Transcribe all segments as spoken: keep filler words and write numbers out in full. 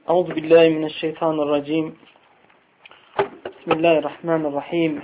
Euzu billahi mineşşeytanirracim. Bismillahirrahmanirrahim.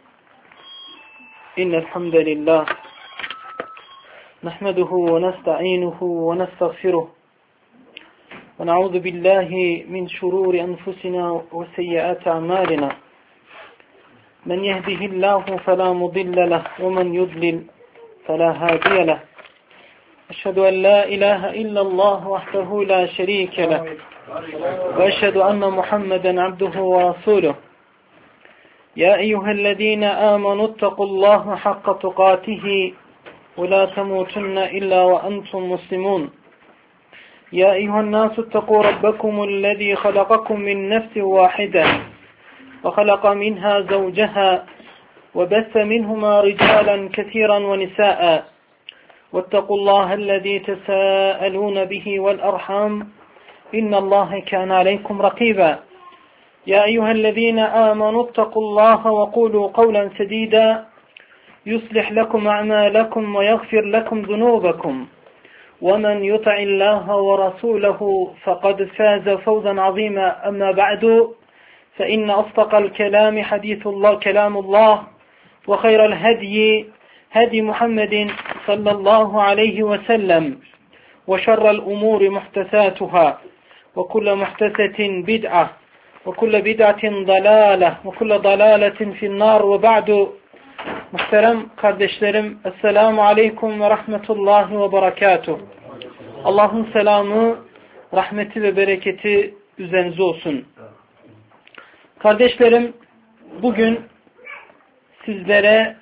İnnel hamdelellahi nahmeduhu ve nestainuhu ve nestağfiruh. Ve na'udzu billahi min şururi enfusina ve seyyiati a'malina. Men yehdihillahu fela mudille lehu ve men yudlil fela hadiye lehu. Eşhedü en la ilahe illallah vahdehu la şerike lehu. وأشهد أن محمدا عبده ورسوله يا أيها الذين آمنوا اتقوا الله حق تقاته ولا تموتن إلا وأنتم مسلمون يا أيها الناس اتقوا ربكم الذي خلقكم من نفس واحدة وخلق منها زوجها وبث منهما رجالا كثيرا ونساء واتقوا الله الذي تساءلون به والأرحام إن الله كان عليكم رقيبا يا أيها الذين آمنوا اتقوا الله وقولوا قولا سديدا يصلح لكم أعمالكم ويغفر لكم ذنوبكم ومن يطع الله ورسوله فقد فاز فوزا عظيما أما بعد فإن أصدق الكلام حديث الله كلام الله وخير الهدي هدي محمد صلى الله عليه وسلم وشر الأمور محدثاتها وكل محدثة بدعة وكل بدعة ضلالة وكل ضلالة في النار وبعد. Muhterem kardeşlerim, Esselamu Aleyküm ve Rahmetullahi ve Berekatuh. Allah'ın selamı, rahmeti ve bereketi üzerinize olsun. Kardeşlerim, bugün sizlere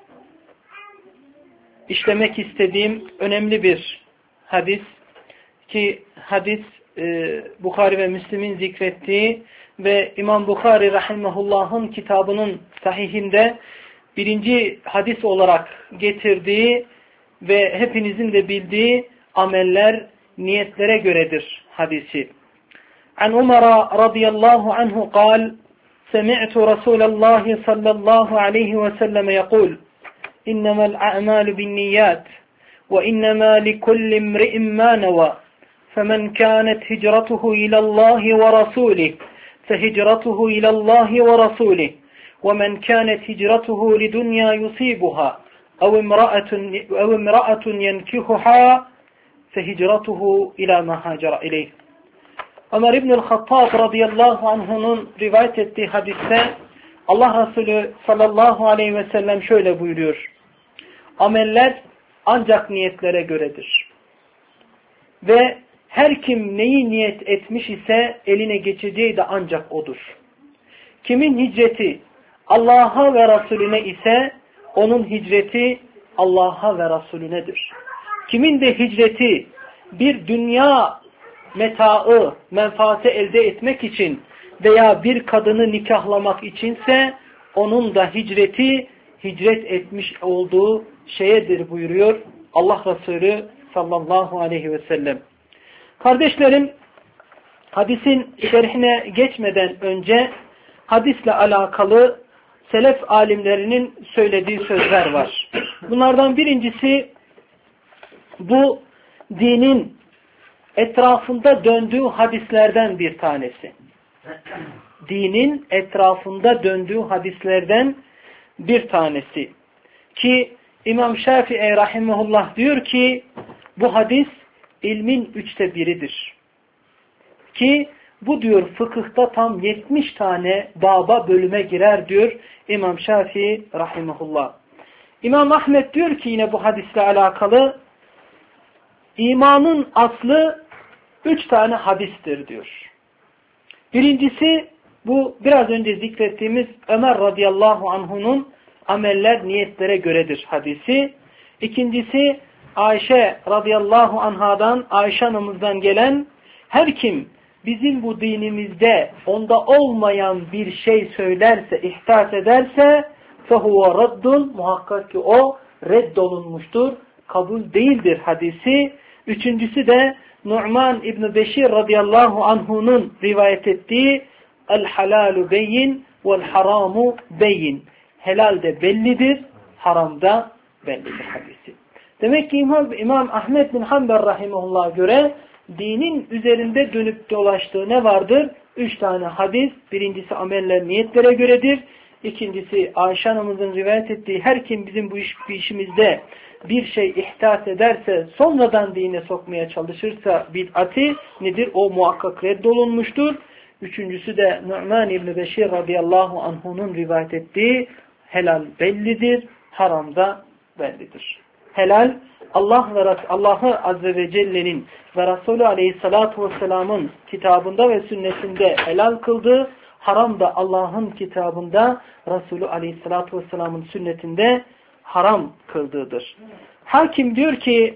işlemek istediğim önemli bir hadis ki hadis e, Bukhari ve Müslim'in zikrettiği ve İmam Bukhari rahimahullah'ın kitabının sahihinde birinci hadis olarak getirdiği ve hepinizin de bildiği ameller niyetlere göredir hadisi. An Umar radıyallahu anhu قال سمعت رسول الله صلى الله عليه وسلم يقول إنما الأعمال بالنيات وإنما لكل امرئ ما نوى فمن كانت هجرته إلى الله ورسوله فهجرته إلى الله ورسوله ومن كانت هجرته لدنيا يصيبها أو امرأة أو امرأة ينكحها فهجرته إلى ما هاجر إليه. Ömer İbnül Hattab radıyallahu anh'unun rivayet ettiği hadiste Allah Resulü sallallahu aleyhi ve sellem şöyle buyuruyor: ameller ancak niyetlere göredir. Ve her kim neyi niyet etmiş ise eline geçeceği de ancak odur. Kimin hicreti Allah'a ve Resulüne ise onun hicreti Allah'a ve Resulünedir. Kimin de hicreti bir dünya metaı, menfaati elde etmek için veya bir kadını nikahlamak içinse onun da hicreti hicret etmiş olduğu şeyedir buyuruyor Allah Resulü sallallahu aleyhi ve sellem. Kardeşlerim, hadisin şerhine geçmeden önce hadisle alakalı selef alimlerinin söylediği sözler var. Bunlardan birincisi bu dinin etrafında döndüğü hadislerden bir tanesi. Dinin etrafında döndüğü hadislerden bir tanesi. Ki İmam Şafii rahimehullah diyor ki bu hadis ilmin üçte biridir. Ki bu diyor fıkıhta tam yetmiş tane baba bölüme girer diyor İmam Şafii rahimehullah. İmam Ahmed diyor ki yine bu hadisle alakalı imanın aslı üç tane hadistir diyor. Birincisi bu biraz önce zikrettiğimiz Ömer radıyallahu anh'unun ameller niyetlere göredir hadisi. İkincisi Ayşe radıyallahu anhadan, Ayşe anamızdan gelen her kim bizim bu dinimizde onda olmayan bir şey söylerse, ihdas ederse fehuve raddun, muhakkak ki o reddolunmuştur, kabul değildir hadisi. Üçüncüsü de Nu'man İbn Beşir radıyallahu anhu'nun rivayet ettiği el halalu beyin vel haramu beyin. Helal de bellidir, haram da bellidir hadisi. Demek ki İmam, İmam Ahmed bin Hanbel rahimehullah'a göre dinin üzerinde dönüp dolaştığı ne vardır? Üç tane hadis. Birincisi ameller niyetlere göredir. İkincisi Ayşe Hanım'ın rivayet ettiği her kim bizim bu iş, bu işimizde bir şey ihdas ederse, sonradan dine sokmaya çalışırsa bid'ati nedir? O muhakkak reddolunmuştur. Üçüncüsü de Nu'man İbni Beşir radıyallahu anhu'nun rivayet ettiği helal bellidir, haram da bellidir. Helal Allah ve Allah'ı Azze ve Celle'nin ve Resulü Aleyhissalatu vesselam'ın kitabında ve sünnetinde helal kıldığı, haram da Allah'ın kitabında Resulü Aleyhissalatu vesselam'ın sünnetinde haram kıldığıdır. Hakim diyor ki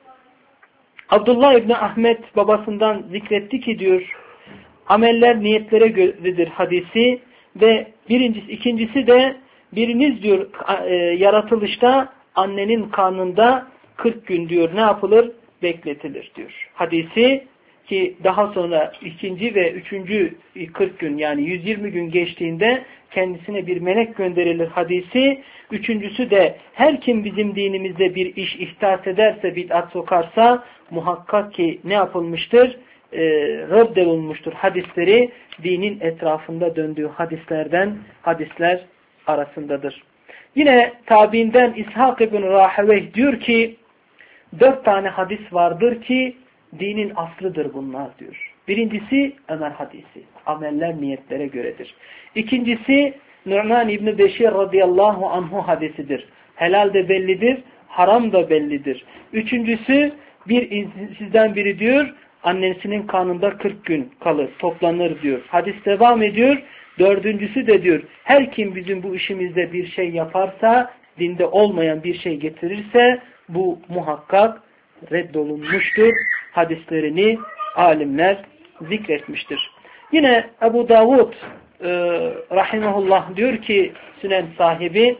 Abdullah İbni Ahmet babasından zikretti ki diyor ameller niyetlere göredir hadisi ve birincisi, ikincisi de biriniz diyor e, yaratılışta annenin karnında kırk gün diyor ne yapılır? Bekletilir diyor. Hadisi ki daha sonra ikinci ve üçüncü kırk gün yani yüz yirmi gün geçtiğinde kendisine bir melek gönderilir hadisi. Üçüncüsü de her kim bizim dinimizde bir iş ihdas ederse, bid'at sokarsa muhakkak ki ne yapılmıştır? E, reddolunmuştur hadisleri dinin etrafında döndüğü hadislerden hadisler arasındadır. Yine tabiinden İshak ibn Raheveh diyor ki dört tane hadis vardır ki dinin aslıdır bunlar diyor. Birincisi Ömer hadisi. Ameller niyetlere göredir. İkincisi Nu'man İbni Beşir radıyallahu anhu hadisidir. Helal de bellidir, haram da bellidir. Üçüncüsü bir sizden biri diyor annesinin karnında kırk gün kalır, toplanır diyor. Hadis devam ediyor. Dördüncüsü de diyor her kim bizim bu işimizde bir şey yaparsa, dinde olmayan bir şey getirirse bu muhakkak reddolunmuştur. Hadislerini alimler zikretmiştir. Yine Ebu Davud e, rahimahullah diyor ki Sünen sahibi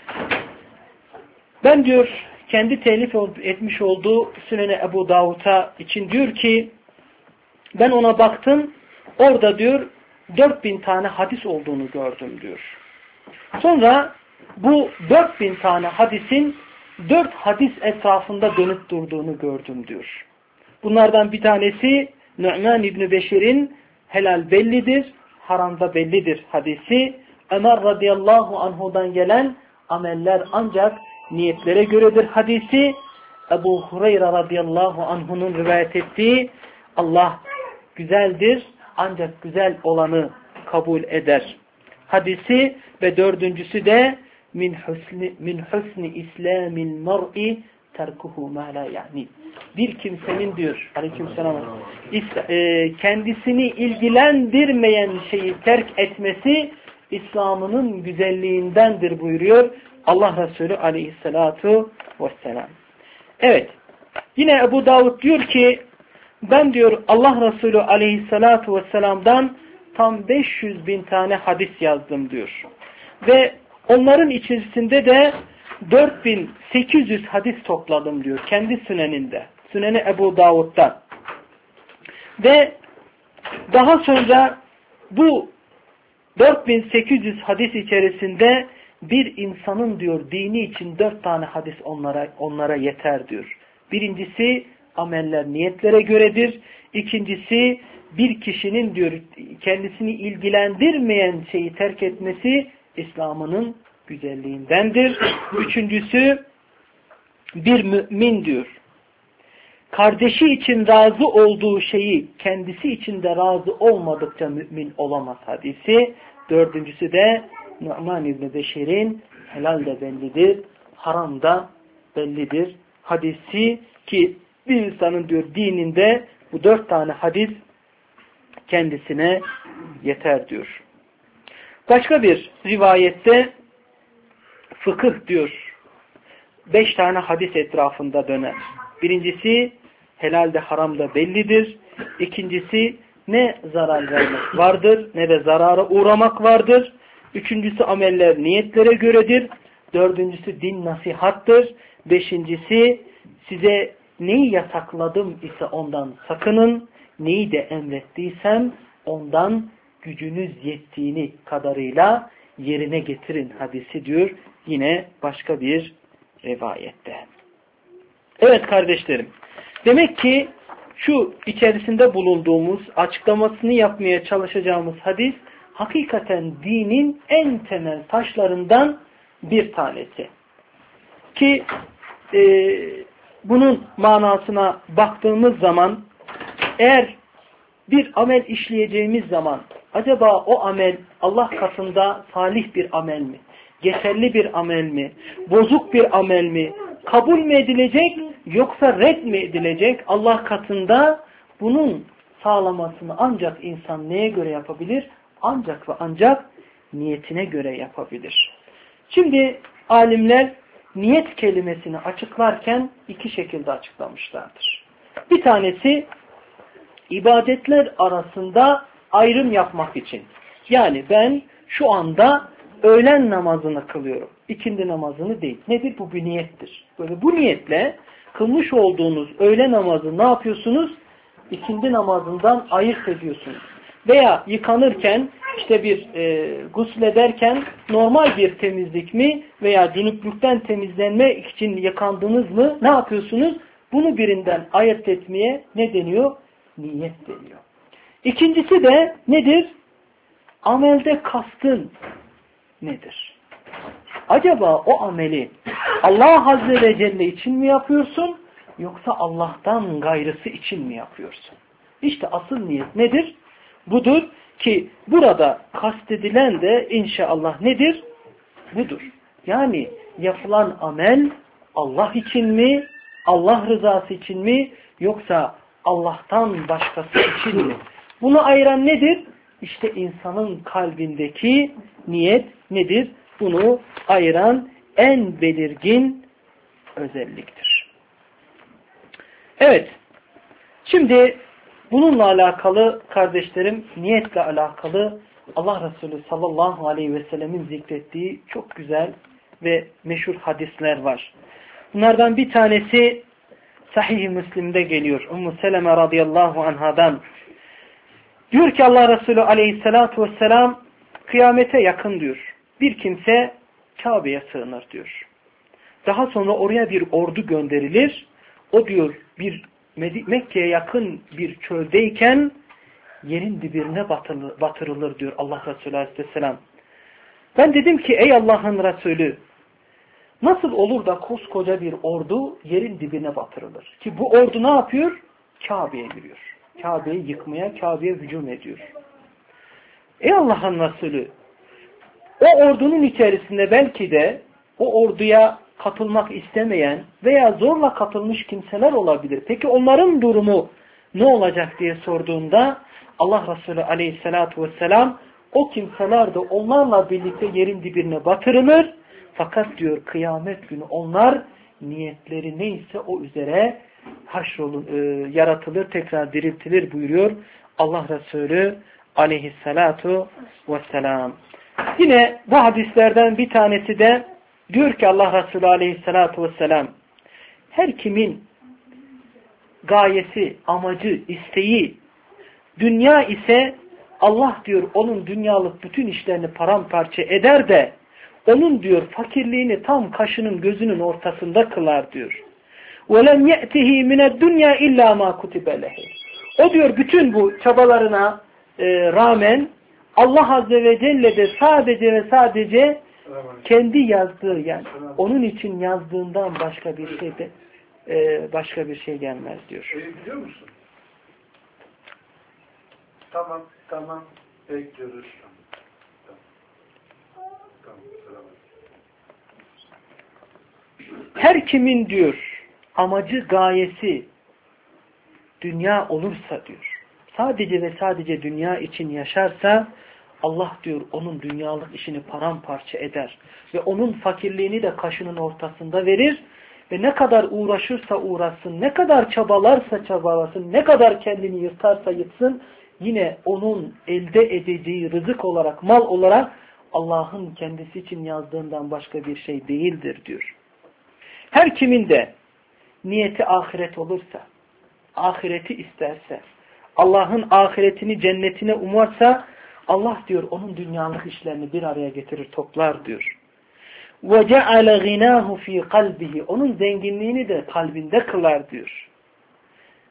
ben diyor kendi telif etmiş olduğu Sünen-i Ebu Davud'a için diyor ki ben ona baktım orada diyor dört bin tane hadis olduğunu gördüm diyor. Sonra bu dört bin tane hadisin dört hadis etrafında dönüp durduğunu gördüm diyor. Bunlardan bir tanesi Nu'man İbni Beşir'in helal bellidir, haramda bellidir hadisi. Ömer radıyallahu anhu'dan gelen ameller ancak niyetlere göredir hadisi. Ebu Hureyre radıyallahu anhu'nun rivayet ettiği Allah güzeldir ancak güzel olanı kabul eder hadisi ve dördüncüsü de min husni min husni islamil mar'i terkuhu ma la yani. Bir kimsenin diyor aleykümselam kendisini ilgilendirmeyen şeyi terk etmesi İslam'ının güzelliğindendir buyuruyor Allah Resulü aleyhissalatu vesselam. Evet. Yine Ebu Davud diyor ki ben diyor Allah Resulü aleyhissalatu vesselam'dan tam beş yüz bin tane hadis yazdım diyor. Ve onların içerisinde de dört bin sekiz yüz hadis topladım diyor. Kendi süneninde. Süneni Ebu Davud'dan. Ve daha sonra bu dört bin sekiz yüz hadis içerisinde bir insanın diyor dini için dört tane hadis onlara onlara yeter diyor. Birincisi ameller niyetlere göredir. İkincisi bir kişinin diyor kendisini ilgilendirmeyen şeyi terk etmesi İslam'ının güzelliğindendir. Üçüncüsü bir mümin diyor kardeşi için razı olduğu şeyi kendisi için de razı olmadıkça mümin olamaz hadisi. Dördüncüsü de Nu'man İbni Beşir'in helal de bellidir, haram da bellidir hadisi ki bir insanın diyor dininde bu dört tane hadis kendisine yeter diyor. Başka bir rivayette fıkıh diyor beş tane hadis etrafında döner. Birincisi helal de haram da bellidir. İkincisi ne zarar vermek vardır ne de zarara uğramak vardır. Üçüncüsü ameller niyetlere göredir. Dördüncüsü din nasihattır. Beşincisi size neyi yasakladım ise ondan sakının. Neyi de emrettiysem ondan gücünüz yettiğini kadarıyla yerine getirin hadisi diyor. Yine başka bir rivayette. Evet kardeşlerim. Demek ki şu içerisinde bulunduğumuz, açıklamasını yapmaya çalışacağımız hadis, hakikaten dinin en temel taşlarından bir tanesi. Ki e, bunun manasına baktığımız zaman, eğer bir amel işleyeceğimiz zaman, acaba o amel Allah katında salih bir amel mi? Geçerli bir amel mi? Bozuk bir amel mi? Kabul mü edilecek yoksa red mi edilecek? Allah katında bunun sağlamasını ancak insan neye göre yapabilir? Ancak ve ancak niyetine göre yapabilir. Şimdi alimler niyet kelimesini açıklarken iki şekilde açıklamışlardır. Bir tanesi ibadetler arasında ayrım yapmak için. Yani ben şu anda öğlen namazını kılıyorum. İkindi namazını değil. Nedir? Bu bir niyettir. Böyle bu niyetle kılmış olduğunuz öğle namazı ne yapıyorsunuz? İkindi namazından ayırt ediyorsunuz. Veya yıkanırken, işte bir e, guslederken normal bir temizlik mi veya cünüplükten temizlenme için yıkandınız mı? Ne yapıyorsunuz? Bunu birinden ayırt etmeye ne deniyor? Niyet deniyor. İkincisi de nedir? Amelde kastın nedir? Acaba o ameli Allah Azze ve Celle için mi yapıyorsun? Yoksa Allah'tan gayrısı için mi yapıyorsun? İşte asıl niyet nedir? Budur ki burada kastedilen de inşallah nedir? Budur. Yani yapılan amel Allah için mi? Allah rızası için mi? Yoksa Allah'tan başkası için mi? Bunu ayıran nedir? İşte insanın kalbindeki niyet nedir? Bunu ayıran en belirgin özelliktir. Evet. Şimdi bununla alakalı kardeşlerim, niyetle alakalı Allah Resulü sallallahu aleyhi ve sellemin zikrettiği çok güzel ve meşhur hadisler var. Bunlardan bir tanesi Sahih-i Müslim'de geliyor. Ümmü Seleme radıyallahu anhadan. Diyor ki Allah Resulü aleyhissalatu vesselam, kıyamete yakın diyor. Bir kimse Kabe'ye sığınır diyor. Daha sonra oraya bir ordu gönderilir. O diyor bir Mekke'ye yakın bir çöldeyken yerin dibine batırılır diyor Allah Resulü aleyhisselam. Ben dedim ki ey Allah'ın Resulü, nasıl olur da koskoca bir ordu yerin dibine batırılır? Ki bu ordu ne yapıyor? Kabe'ye giriyor. Kabe'yi yıkmaya, Kabe'ye hücum ediyor. Ey Allah'ın Resulü, o ordunun içerisinde belki de o orduya katılmak istemeyen veya zorla katılmış kimseler olabilir. Peki onların durumu ne olacak diye sorduğunda Allah Resulü aleyhissalatu vesselam o kimseler de onlarla birlikte yerin dibine batırılır. Fakat diyor kıyamet günü onlar niyetleri neyse o üzere haşrolun, e, yaratılır, tekrar diriltilir buyuruyor Allah Resulü aleyhissalatu vesselam. Yine bu hadislerden bir tanesi de diyor ki Allah Resulü aleyhissalatu vesselam, her kimin gayesi, amacı, isteği dünya ise Allah diyor onun dünyalık bütün işlerini paramparça eder de onun diyor fakirliğini tam kaşının gözünün ortasında kılar diyor. وَلَمْ يَأْتِهِ مِنَ الدُّنْيَا اِلَّا مَا كُتِبَ لَهِ. O diyor bütün bu çabalarına e, rağmen Allah Azze ve Celle de sadece ve sadece kendi yazdığı, yani onun için yazdığından başka bir şey de e, başka bir şey gelmez diyor. Şey biliyor musun? Tamam, tamam. Bekliyoruz. Tamam. Tamam. Tamam. Her kimin diyor amacı, gayesi dünya olursa diyor, sadece ve sadece dünya için yaşarsa Allah diyor onun dünyalık işini paramparça eder ve onun fakirliğini de kaşının ortasında verir ve ne kadar uğraşırsa uğraşsın, ne kadar çabalarsa çabalasın, ne kadar kendini yırtarsa yırtsın, yine onun elde edeceği rızık olarak, mal olarak Allah'ın kendisi için yazdığından başka bir şey değildir diyor. Her kimin de niyeti ahiret olursa, ahireti isterse, Allah'ın ahiretini, cennetine umarsa, Allah diyor onun dünyalık işlerini bir araya getirir, toplar diyor. وَجَعَلَ غِنَاهُ ف۪ي قَلْبِهِ. Onun zenginliğini de kalbinde kılar diyor.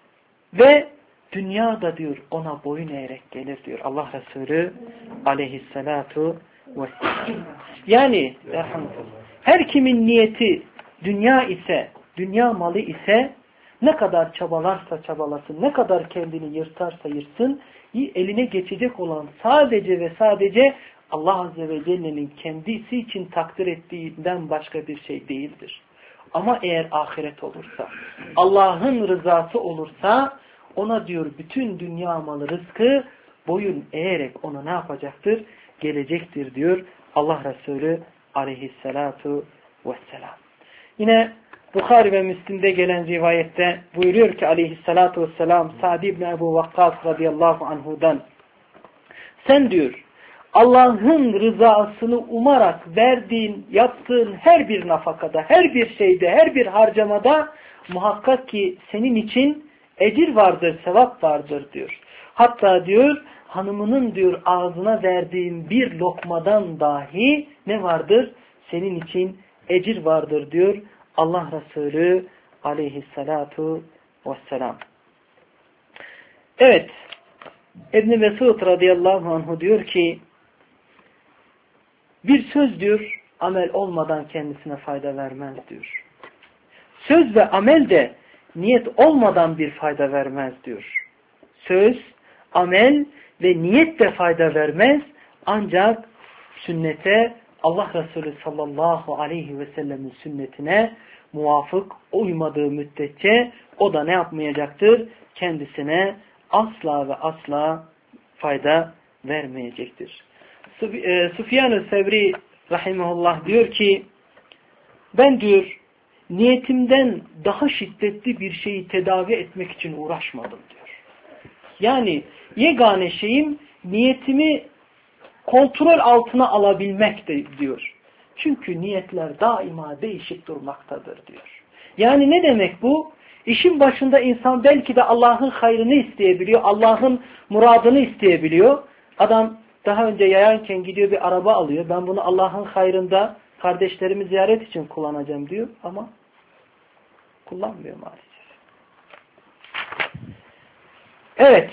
Ve dünyada diyor ona boyun eğerek gelir diyor Allah Resulü aleyhissalatu vesselam. Yani her kimin niyeti dünya ise, dünya malı ise ne kadar çabalarsa çabalasın, ne kadar kendini yırtarsa yırtsın, eline geçecek olan sadece ve sadece Allah Azze ve Celle'nin kendisi için takdir ettiğinden başka bir şey değildir. Ama eğer ahiret olursa, Allah'ın rızası olursa, ona diyor bütün dünya malı rızkı boyun eğerek ona ne yapacaktır? Gelecektir diyor Allah Resulü aleyhissalatu vesselam. Yine Bukhari ve Müslim'de gelen rivayette buyuruyor ki aleyhissalatu vesselam Sa'd ibn Ebu Vakkas radıyallahu anhudan, sen diyor Allah'ın rızasını umarak verdiğin, yaptığın her bir nafakada, her bir şeyde, her bir harcamada muhakkak ki senin için ecir vardır, sevap vardır diyor. Hatta diyor hanımının diyor ağzına verdiğin bir lokmadan dahi ne vardır? Senin için ecir vardır diyor Allah Resulü aleyhissalatu vesselam. Evet, İbn-i Mesud radıyallahu anhu diyor ki bir söz diyor amel olmadan kendisine fayda vermez diyor. Söz ve amel de niyet olmadan bir fayda vermez diyor. Söz, amel ve niyet de fayda vermez ancak sünnete, Allah Resulü sallallahu aleyhi ve sellemin sünnetine muvafık uymadığı müddetçe o da ne yapmayacaktır? Kendisine asla ve asla fayda vermeyecektir. Süfyan-ı Sevri rahimahullah diyor ki ben diyor niyetimden daha şiddetli bir şeyi tedavi etmek için uğraşmadım diyor. Yani yegane şeyim niyetimi kontrol altına alabilmek de diyor. Çünkü niyetler daima değişik durmaktadır diyor. Yani ne demek bu? İşin başında insan belki de Allah'ın hayrını isteyebiliyor, Allah'ın muradını isteyebiliyor. Adam daha önce yayanken gidiyor bir araba alıyor. Ben bunu Allah'ın hayrında kardeşlerimi ziyaret için kullanacağım diyor ama kullanmıyor maalesef. Evet.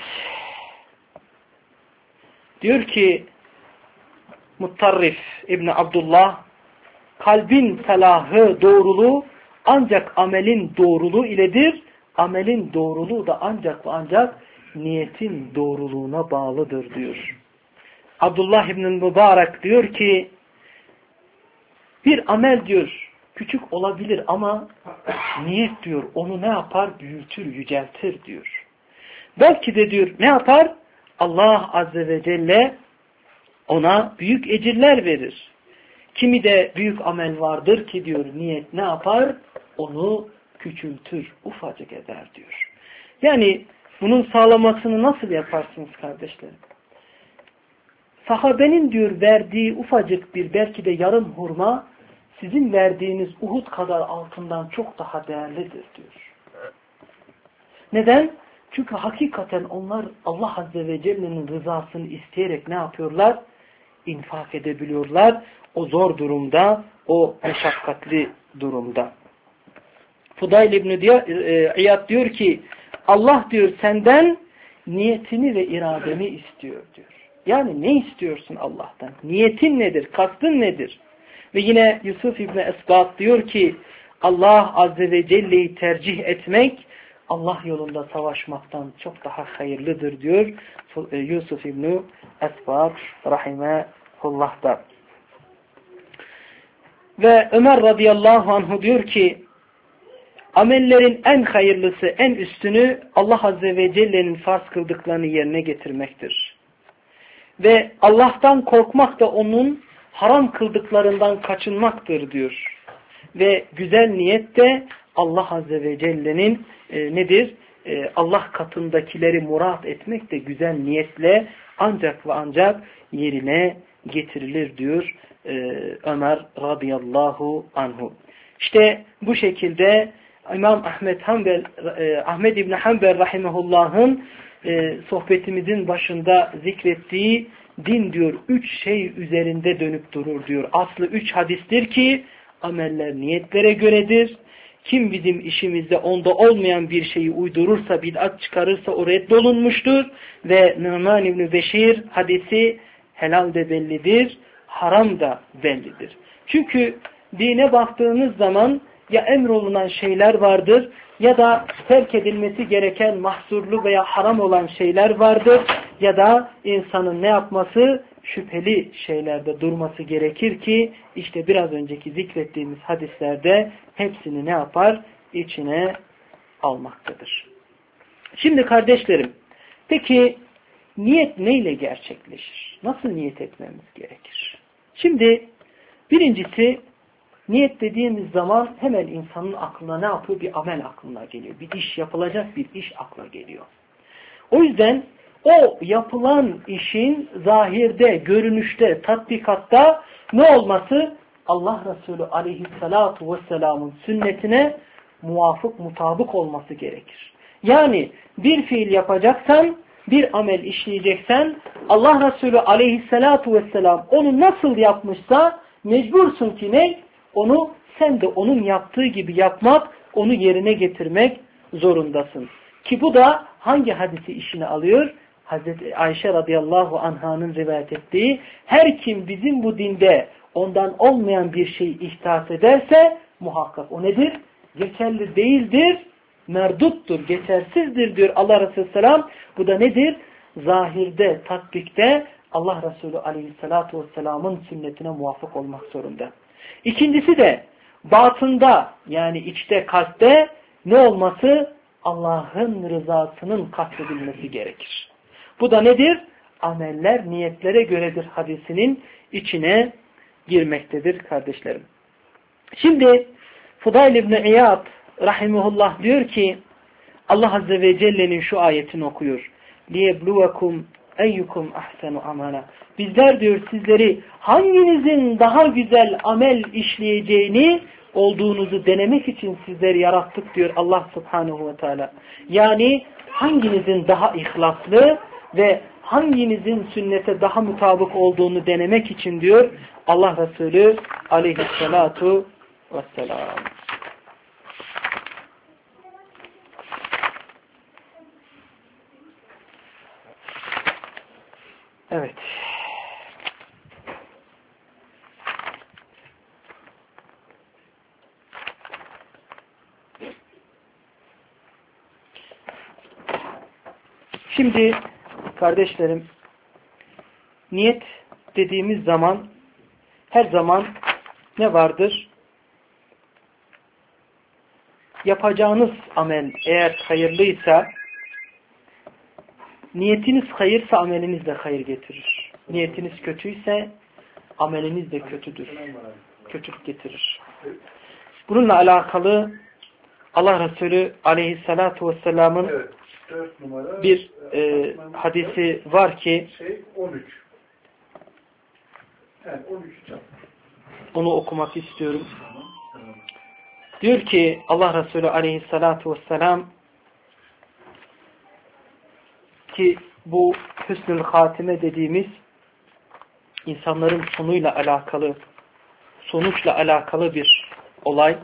Diyor ki Muttarrif İbni Abdullah kalbin felahı, doğruluğu ancak amelin doğruluğu iledir. Amelin doğruluğu da ancak ve ancak niyetin doğruluğuna bağlıdır diyor. Abdullah İbn Mübarek diyor ki bir amel diyor küçük olabilir ama niyet diyor onu ne yapar? Büyütür, yüceltir diyor. Belki de diyor ne yapar? Allah Azze ve Celle ona büyük ecirler verir. Kimi de büyük amel vardır ki diyor niyet ne yapar? Onu küçültür, ufacık eder diyor. Yani bunun sağlamasını nasıl yaparsınız kardeşlerim? Sahabenin diyor verdiği ufacık bir belki de yarım hurma sizin verdiğiniz Uhud kadar altından çok daha değerlidir diyor. Neden? Çünkü hakikaten onlar Allah Azze ve Celle'nin rızasını isteyerek ne yapıyorlar? İnfak edebiliyorlar. O zor durumda, o meşakkatli durumda. Fudayl İbni İyad diyor ki Allah diyor senden niyetini ve iradeni istiyor diyor. Yani ne istiyorsun Allah'tan? Niyetin nedir? Kastın nedir? Ve yine Yusuf İbni Esbat diyor ki Allah Azze ve Celle'yi tercih etmek Allah yolunda savaşmaktan çok daha hayırlıdır diyor Yusuf İbni Esbat rahimehullah'ta. Ve Ömer radıyallahu anhu diyor ki amellerin en hayırlısı, en üstünü Allah Azze ve Celle'nin farz kıldıklarını yerine getirmektir. Ve Allah'tan korkmak da onun haram kıldıklarından kaçınmaktır diyor. Ve güzel niyet de Allah Azze ve Celle'nin e, nedir? E, Allah katındakileri murat etmek de güzel niyetle ancak ve ancak yerine getirilir diyor e, Ömer radıyallahu anhu. İşte bu şekilde İmam Ahmed Hanbel, e, Ahmed İbni Hanbel rahimehullah'ın e, sohbetimizin başında zikrettiği din diyor üç şey üzerinde dönüp durur diyor. Aslı üç hadistir ki ameller niyetlere göredir. Kim bizim işimizde onda olmayan bir şeyi uydurursa, bid'at çıkarırsa o reddolunmuştur. Ve Numan İbni Beşir hadisi helal de bellidir, haram da bellidir. Çünkü dine baktığınız zaman ya emrolunan şeyler vardır ya da terk edilmesi gereken mahzurlu veya haram olan şeyler vardır ya da insanın ne yapması? Şüpheli şeylerde durması gerekir ki işte biraz önceki zikrettiğimiz hadislerde hepsini ne yapar? İçine almaktadır. Şimdi kardeşlerim, peki niyet neyle gerçekleşir? Nasıl niyet etmemiz gerekir? Şimdi birincisi, niyet dediğimiz zaman hemen insanın aklına ne yapıyor? Bir amel aklına geliyor. Bir iş, yapılacak bir iş akla geliyor. O yüzden o yapılan işin zahirde, görünüşte, tatbikatta ne olması? Allah Resulü aleyhissalatu vesselamın sünnetine muvafık, mutabık olması gerekir. Yani bir fiil yapacaksan, bir amel işleyeceksen Allah Resulü aleyhissalatu vesselam onu nasıl yapmışsa mecbursun ki ne? Onu sen de onun yaptığı gibi yapmak, onu yerine getirmek zorundasın. Ki bu da hangi hadisi işine alıyor? Hazreti Ayşe radıyallahu anh'ın rivayet ettiği, her kim bizim bu dinde ondan olmayan bir şeyi ihdas ederse muhakkak o nedir? Geçerli değildir, merduttur, geçersizdir diyor Allah Resulü selam. Bu da nedir? Zahirde, tatbikte Allah Resulü aleyhissalatu vesselamın sünnetine muvafık olmak zorunda. İkincisi de batında, yani içte, kalpte ne olması? Allah'ın rızasının kastedilmesi gerekir. Bu da nedir? Ameller niyetlere göredir hadisinin içine girmektedir kardeşlerim. Şimdi Fudayl İbni İyad rahimehullah diyor ki, Allah Azze ve Celle'nin şu ayetini okuyor. لِيَبْلُوَكُمْ eyyukum ahsenu amala. Bizler diyor sizleri hanginizin daha güzel amel işleyeceğini olduğunuzu denemek için sizleri yarattık diyor Allah Subhanahu ve Teala. Yani hanginizin daha ihlaslı ve hanginizin sünnete daha mutabık olduğunu denemek için diyor Allah Resulü aleyhissalatu vesselam. Evet. Şimdi kardeşlerim, niyet dediğimiz zaman her zaman ne vardır? Yapacağınız amel eğer hayırlıysa, niyetiniz hayırsa ameliniz de hayır getirir. Niyetiniz kötüyse ameliniz de kötüdür. Kötülük getirir. Bununla alakalı Allah Resulü aleyhissalatu vesselamın evet, numara, bir e, hadisi var ki şey, on üç. Yani on üç onu okumak istiyorum. Diyor ki Allah Resulü aleyhissalatu vesselam ki bu hüsnül hatime dediğimiz insanların sonuyla alakalı, sonuçla alakalı bir olay.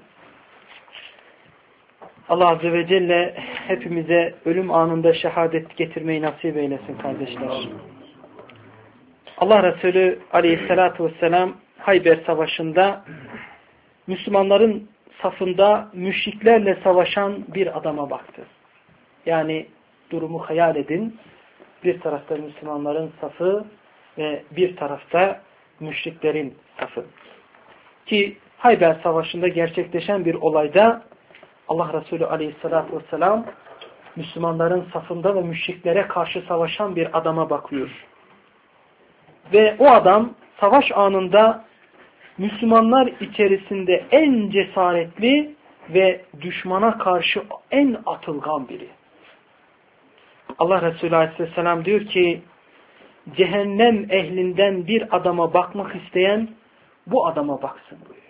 Allah Azze ve Celle hepimize ölüm anında şehadet getirmeyi nasip eylesin kardeşler. Allah Resulü aleyhissalatu vesselam Hayber Savaşı'nda Müslümanların safında müşriklerle savaşan bir adama baktı. Yani durumu hayal edin. Bir tarafta Müslümanların safı ve bir tarafta müşriklerin safı. Ki Hayber Savaşı'nda gerçekleşen bir olayda Allah Resulü aleyhissalatü vesselam Müslümanların safında ve müşriklere karşı savaşan bir adama bakıyor. Ve o adam savaş anında Müslümanlar içerisinde en cesaretli ve düşmana karşı en atılgan biri. Allah Resulü aleyhisselam diyor ki cehennem ehlinden bir adama bakmak isteyen bu adama baksın buyuruyor.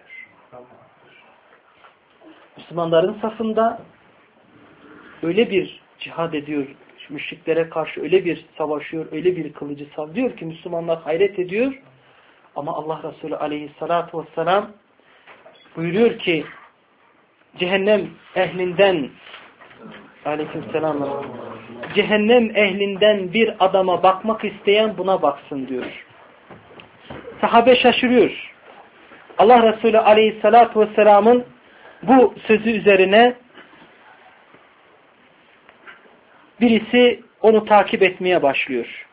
Müslümanların safında öyle bir cihad ediyor, müşriklere karşı öyle bir savaşıyor, öyle bir kılıcı sallıyor ki Müslümanlar hayret ediyor. Ama Allah Resulü aleyhissalatu vesselam buyuruyor ki cehennem ehlinden aleykümselam cehennem ehlinden bir adama bakmak isteyen buna baksın diyor. Sahabe şaşırıyor. Allah Resulü aleyhissalatu vesselamın bu sözü üzerine birisi onu takip etmeye başlıyor.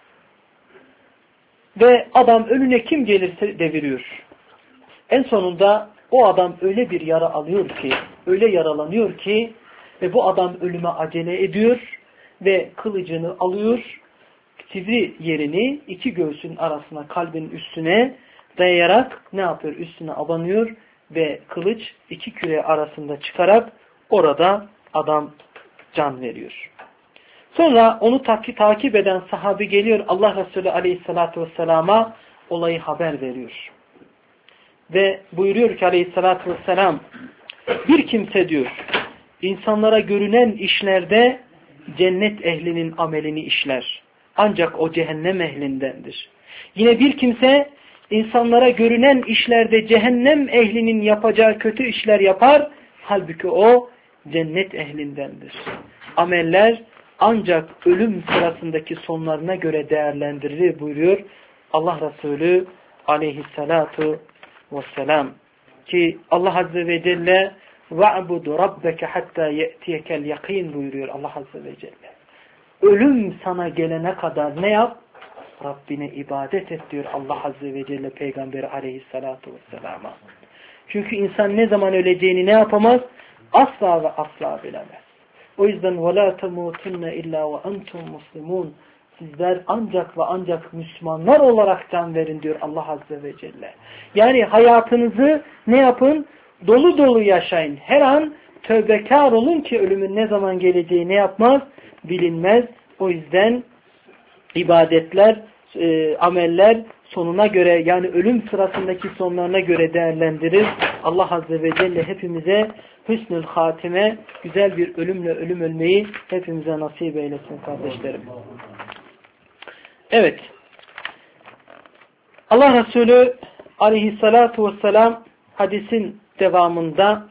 Ve adam önüne kim gelirse deviriyor. En sonunda o adam öyle bir yara alıyor ki, öyle yaralanıyor ki ve bu adam ölüme acele ediyor ve kılıcını alıyor, sivri yerini iki göğsün arasına, kalbin üstüne dayayarak ne yapıyor? Üstüne abanıyor ve kılıç iki küre arasında çıkarak orada adam can veriyor. Sonra onu takip, takip eden sahabi geliyor, Allah Resulü aleyhissalatu vesselama olayı haber veriyor. Ve buyuruyor ki aleyhissalatu vesselam, bir kimse diyor, insanlara görünen işlerde cennet ehlinin amelini işler. Ancak o cehennem ehlindendir. Yine bir kimse insanlara görünen işlerde cehennem ehlinin yapacağı kötü işler yapar. Halbuki o cennet ehlindendir. Ameller ancak ölüm sırasındaki sonlarına göre değerlendirilir buyuruyor Allah Resulü aleyhissalatu vesselam. Ki Allah Azze ve Celle وَعْبُدُ رَبَّكَ حَتَّى يَأْتِيَكَ الْيَقِينَ buyuruyor Allah Azze ve Celle. Ölüm sana gelene kadar ne yap? Rabbine ibadet et diyor Allah Azze ve Celle Peygamberi aleyhissalatu vesselama. Çünkü insan ne zaman öleceğini ne yapamaz? Asla ve asla bilemez. O yüzden وَلَا تَمُوتُنَّ اِلَّا وَاَنْتُمْ مُسْلِمُونَ Sizler ancak ve ancak Müslümanlar olarak can verin diyor Allah Azze ve Celle. Yani hayatınızı ne yapın? Dolu dolu yaşayın. Her an tövbekar olun ki ölümün ne zaman geleceği ne yapmaz? Bilinmez. O yüzden ibadetler, e, ameller sonuna göre yani ölüm sırasındaki sonlarına göre değerlendirir. Allah Azze ve Celle hepimize hüsnül hatime, güzel bir ölümle ölüm ölmeyi hepimize nasip eylesin kardeşlerim. Evet. Allah Resulü aleyhissalatu vesselam hadisin devamında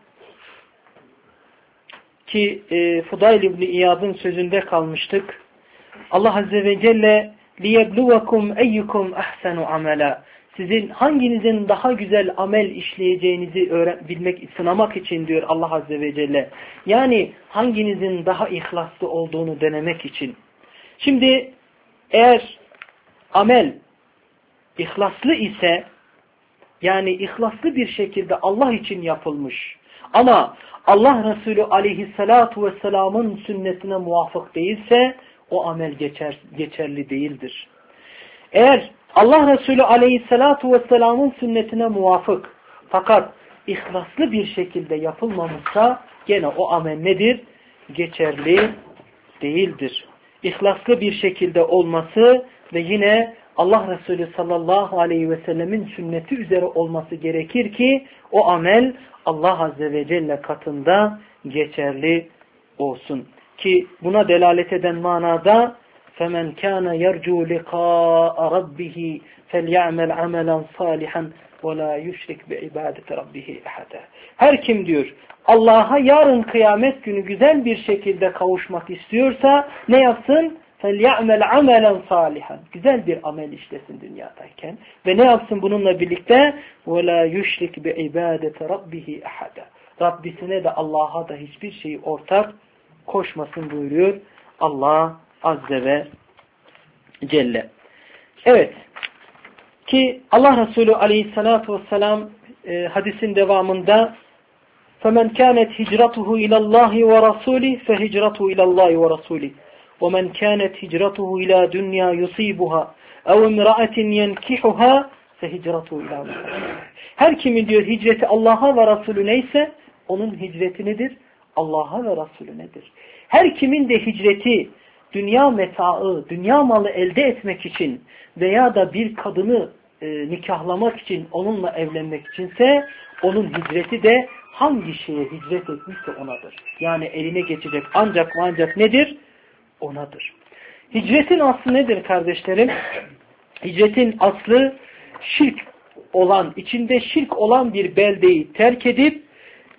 ki e, Fudayl İbni İyad'ın sözünde kalmıştık. Allah Azze ve Celle لِيَبْلُوَكُمْ اَيُّكُمْ اَحْسَنُ عَمَلًا Sizin hanginizin daha güzel amel işleyeceğinizi öğren bilmek, sınamak için diyor Allah Azze ve Celle. Yani hanginizin daha ihlaslı olduğunu denemek için. Şimdi eğer amel ihlaslı ise yani ihlaslı bir şekilde Allah için yapılmış ama Allah Resulü aleyhissalatu vesselamın sünnetine muvafık değilse o amel geçer, geçerli değildir. Eğer Allah Resulü aleyhissalatu vesselamın sünnetine muvafık fakat ihlaslı bir şekilde yapılmamışsa gene o amel nedir? Geçerli değildir. İhlaslı bir şekilde olması ve yine Allah Resulü sallallahu aleyhi ve sellemin sünneti üzere olması gerekir ki o amel Allah Azze ve Celle katında geçerli olsun. Ki buna delalet eden manada فَمَنْ كَانَ يَرْجُوا لِقَاءَ رَبِّهِ فَلْيَعْمَلْ عَمَلًا صَالِحًا وَلَا يُشْرِكْ بِعِبَادَةِ رَبِّهِ اَحَدًا Her kim diyor Allah'a yarın kıyamet günü güzel bir şekilde kavuşmak istiyorsa ne yapsın? فَلْيَعْمَلْ عَمَلًا صَالِحًا Güzel bir amel işlesin dünyadayken. Ve ne yapsın bununla birlikte? وَلَا يُشْرِكْ بِعِبَادَةِ رَبِّهِ اَحَدًا Rabbisine de Allah'a da hiçbir şeyi ortak koşmasın buyuruyor Allah Azze ve Celle. Evet. Ki Allah Resulü aleyhissalatu vesselam e, hadisin devamında فَمَنْ كَانَتْ هِجْرَتُهُ اِلَى اللّٰهِ وَرَسُولِهِ فَهِجْرَتُهُ اِلَى اللّٰهِ وَرَسُولِهِ وَمَنْ كَانَتْ هِجْرَتُهُ اِلَى دُنْيَا يُصِيبُهَا اَوْ اِمْرَأَةٍ يَنْكِحُهَا فَهِجْرَتُهُ اِلَى اللّٰهِ Her kimin diyor hicreti Allah'a ve Resulü neyse onun hicreti nedir? Allah'a ve Resulü nedir? Her kimin de hicreti dünya metaı, dünya malı elde etmek için veya da bir kadını e, nikahlamak için, onunla evlenmek içinse onun hicreti de hangi şeye hicret etmişse onadır. Yani eline geçecek ancak ancak nedir? Onadır. Hicretin aslı nedir kardeşlerim? Hicretin aslı şirk olan, içinde şirk olan bir beldeyi terk edip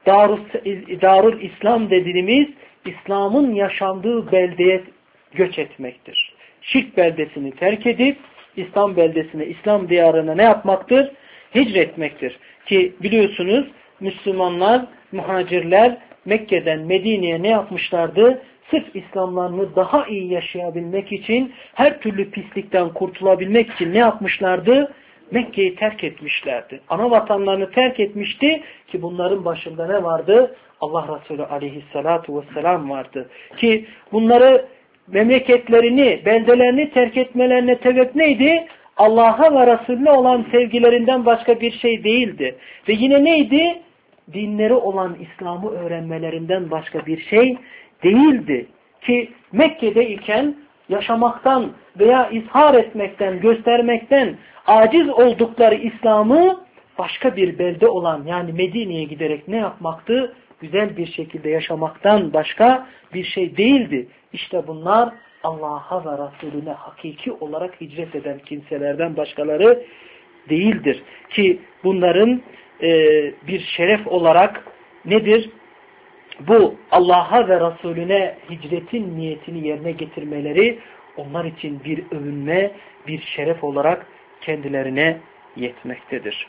Darul, Darul İslam dediğimiz İslam'ın yaşandığı beldeye göç etmektir. Şirk beldesini terk edip İslam beldesine, İslam diyarına ne yapmaktır? Hicretmektir. Ki biliyorsunuz Müslümanlar, muhacirler Mekke'den Medine'ye ne yapmışlardı? Sırf İslamlarını daha iyi yaşayabilmek için, her türlü pislikten kurtulabilmek için ne yapmışlardı? Mekke'yi terk etmişlerdi. Ana vatanlarını terk etmişti ki bunların başında ne vardı? Allah Resulü aleyhissalatu vesselam vardı. Ki bunları memleketlerini, beldelerini terk etmelerine sebep neydi? Allah'a ve Resulüne olan sevgilerinden başka bir şey değildi. Ve yine neydi? Dinleri olan İslam'ı öğrenmelerinden başka bir şey değildi. Ki Mekke'deyken yaşamaktan veya izhar etmekten, göstermekten aciz oldukları İslam'ı başka bir belde olan yani Medine'ye giderek ne yapmaktı? Güzel bir şekilde yaşamaktan başka bir şey değildi. İşte bunlar Allah'a ve Resulüne hakiki olarak hicret eden kimselerden başkaları değildir. Ki bunların e, bir şeref olarak nedir? Bu Allah'a ve Resulüne hicretin niyetini yerine getirmeleri onlar için bir övünme, bir şeref olarak kendilerine yetmektedir.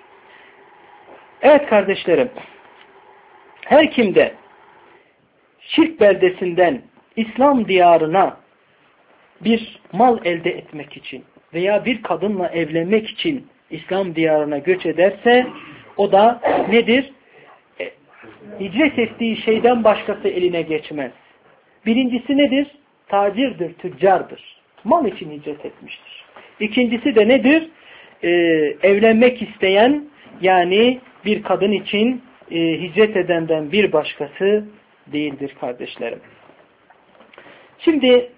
Evet kardeşlerim, her kimde şirk beldesinden İslam diyarına bir mal elde etmek için veya bir kadınla evlenmek için İslam diyarına göç ederse o da nedir? E, hicret ettiği şeyden başkası eline geçmez. Birincisi nedir? Tacirdir, tüccardır. Mal için hicret etmiştir. İkincisi de nedir? Ee, evlenmek isteyen yani bir kadın için e, hicret edenden bir başkası değildir kardeşlerim. Şimdi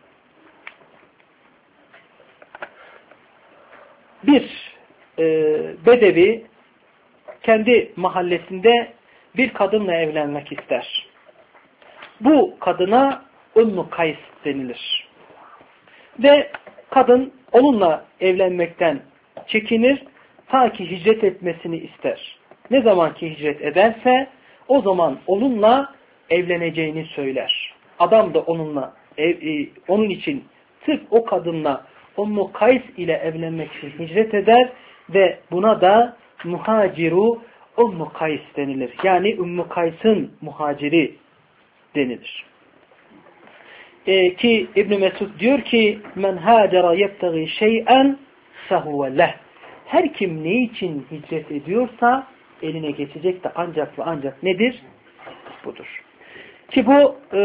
bir e, bedevi kendi mahallesinde bir kadınla evlenmek ister. Bu kadına Ümmü Kays denilir. Ve kadın onunla evlenmekten çekinir ta ki hicret etmesini ister. Ne zaman ki hicret ederse o zaman onunla evleneceğini söyler. Adam da onunla ev, e, onun için sırf o kadınla Ümmü Kays ile evlenmek için hicret eder ve buna da muhaciru Ümmü Kays denilir. Yani Ümmü Kays'ın muhaciri denilir. Ee, ki İbn Mesud diyor ki men hacera yebtagi şey'en fehuve leh. Her kim ne için hicret ediyorsa eline geçecek de ancak ve ancak nedir? Budur. Ki bu e,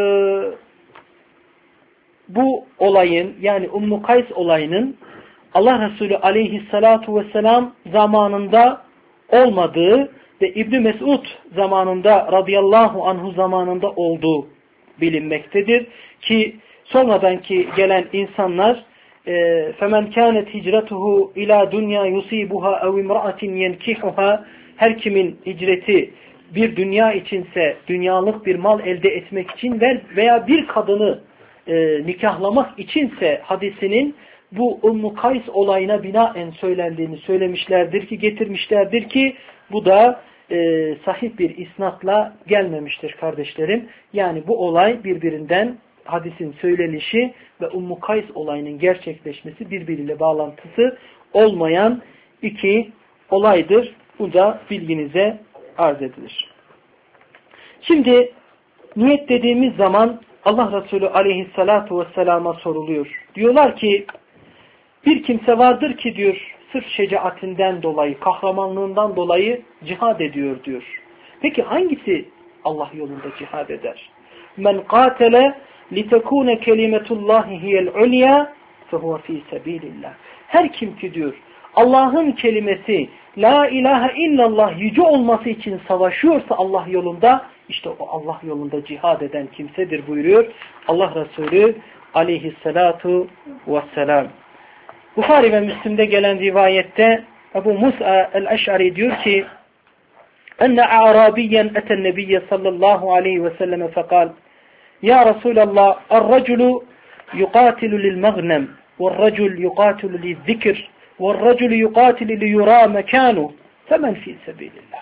bu olayın yani Ümmü Kays olayının Allah Resulü aleyhissalatu vesselam zamanında olmadığı ve İbn Mesud zamanında radıyallahu anhu zamanında olduğu bilinmektedir. Ki sonradan ki gelen insanlar فَمَنْ كَانَتْ هِجْرَتُهُ اِلَى دُنْيَا يُصِيبُهَا اَوْ اِمْرَأَةٍ يَنْكِحُهَا her kimin hicreti bir dünya içinse dünyalık bir mal elde etmek için veya bir kadını e, nikahlamak içinse hadisinin bu Ümmü Kays olayına binaen söylendiğini söylemişlerdir ki getirmişlerdir ki bu da e, sahih bir isnatla gelmemiştir kardeşlerim. Yani bu olay birbirinden hadisin söylenişi ve Ümmü Kays olayının gerçekleşmesi birbiriyle bağlantısı olmayan iki olaydır. Bu da bilginize arz edilir. Şimdi niyet dediğimiz zaman Allah Resulü aleyhissalatu vesselama soruluyor. Diyorlar ki bir kimse vardır ki diyor sırf şecaatinden dolayı, kahramanlığından dolayı cihad ediyor diyor. Peki hangisi Allah yolunda cihad eder? Men qatele litekune kelimetullahi hiyel ulya fehuve fi sebilillah. Her kim ki diyor Allah'ın kelimesi la ilahe illallah yüce olması için savaşıyorsa Allah yolunda işte o Allah yolunda cihad eden kimsedir buyuruyor Allah Resulü aleyhissalatu vesselam. Buhari ve Müslim'de gelen rivayette Ebu Musa el-Eş'ari diyor ki enne a'rabiyen eten nebiyye sallallahu aleyhi ve selleme fekal ya Resulallah er-raculu yuqatilu lil-magnem ve'r-racul yuqatilu lil-zikr ve'r-racul yuqatilu li-yura mekanu femen fi sebilillah.